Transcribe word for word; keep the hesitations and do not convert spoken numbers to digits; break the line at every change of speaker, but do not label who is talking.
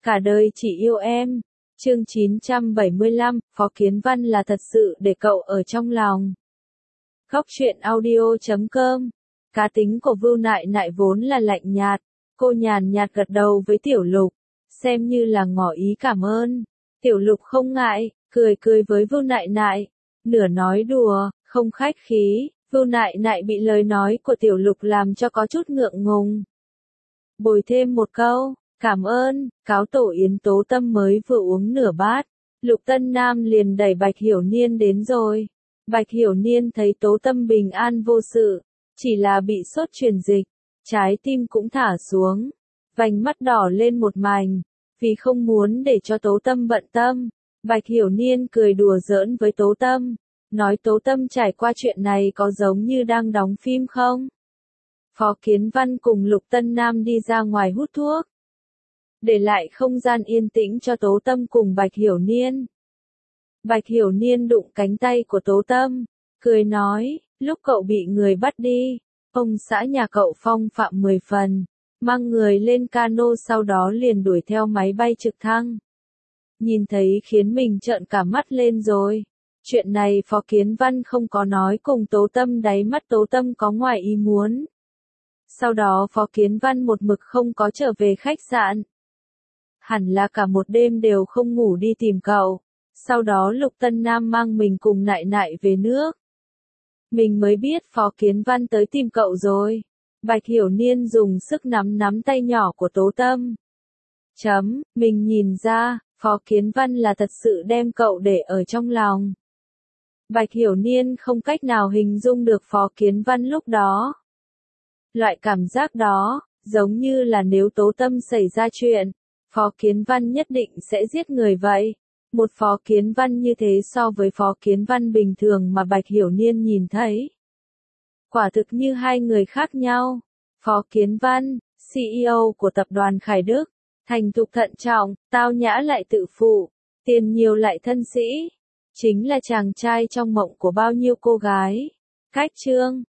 Cả đời chỉ yêu em. Chương chín trăm bảy mươi lăm, Phó Kiến Văn là thật sự để cậu ở trong lòng. Góc truyện audio chấm com. Cá tính của Vưu Nại Nại vốn là lạnh nhạt, cô nhàn nhạt gật đầu với Tiểu Lục, xem như là ngỏ ý cảm ơn. Tiểu Lục không ngại, cười cười với Vưu Nại Nại, nửa nói đùa, không khách khí. Vưu Nại Nại bị lời nói của Tiểu Lục làm cho có chút ngượng ngùng. Bồi thêm một câu, cảm ơn, cáo tổ yến Tố Tâm mới vừa uống nửa bát. Lục Tân Nam liền đẩy Bạch Hiểu Niên đến rồi. Bạch Hiểu Niên thấy Tố Tâm bình an vô sự, chỉ là bị sốt truyền dịch, trái tim cũng thả xuống, vành mắt đỏ lên một mảnh, vì không muốn để cho Tố Tâm bận tâm. Bạch Hiểu Niên cười đùa giỡn với Tố Tâm, nói Tố Tâm trải qua chuyện này có giống như đang đóng phim không? Phó Kiến Văn cùng Lục Tân Nam đi ra ngoài hút thuốc, để lại không gian yên tĩnh cho Tố Tâm cùng Bạch Hiểu Niên. Bạch Hiểu Niên đụng cánh tay của Tố Tâm, cười nói, lúc cậu bị người bắt đi, ông xã nhà cậu phong phạm mười phần, mang người lên cano sau đó liền đuổi theo máy bay trực thăng. Nhìn thấy khiến mình trợn cả mắt lên rồi. Chuyện này Phó Kiến Văn không có nói cùng Tố Tâm, đáy mắt Tố Tâm có ngoài ý muốn. Sau đó Phó Kiến Văn một mực không có trở về khách sạn. Hẳn là cả một đêm đều không ngủ đi tìm cậu. Sau đó Lục Tân Nam mang mình cùng Nại Nại về nước. Mình mới biết Phó Kiến Văn tới tìm cậu rồi. Bạch Hiểu Niên dùng sức nắm nắm tay nhỏ của Tố Tâm. Chấm, mình nhìn ra, Phó Kiến Văn là thật sự đem cậu để ở trong lòng. Bạch Hiểu Niên không cách nào hình dung được Phó Kiến Văn lúc đó. Loại cảm giác đó, giống như là nếu Tố Tâm xảy ra chuyện, Phó Kiến Văn nhất định sẽ giết người vậy. Một Phó Kiến Văn như thế so với Phó Kiến Văn bình thường mà Bạch Hiểu Niên nhìn thấy, quả thực như hai người khác nhau. Phó Kiến Văn, xê e ô của tập đoàn Khải Đức, thành thục thận trọng, tao nhã lại tự phụ, tiền nhiều lại thân sĩ, chính là chàng trai trong mộng của bao nhiêu cô gái. Cách chương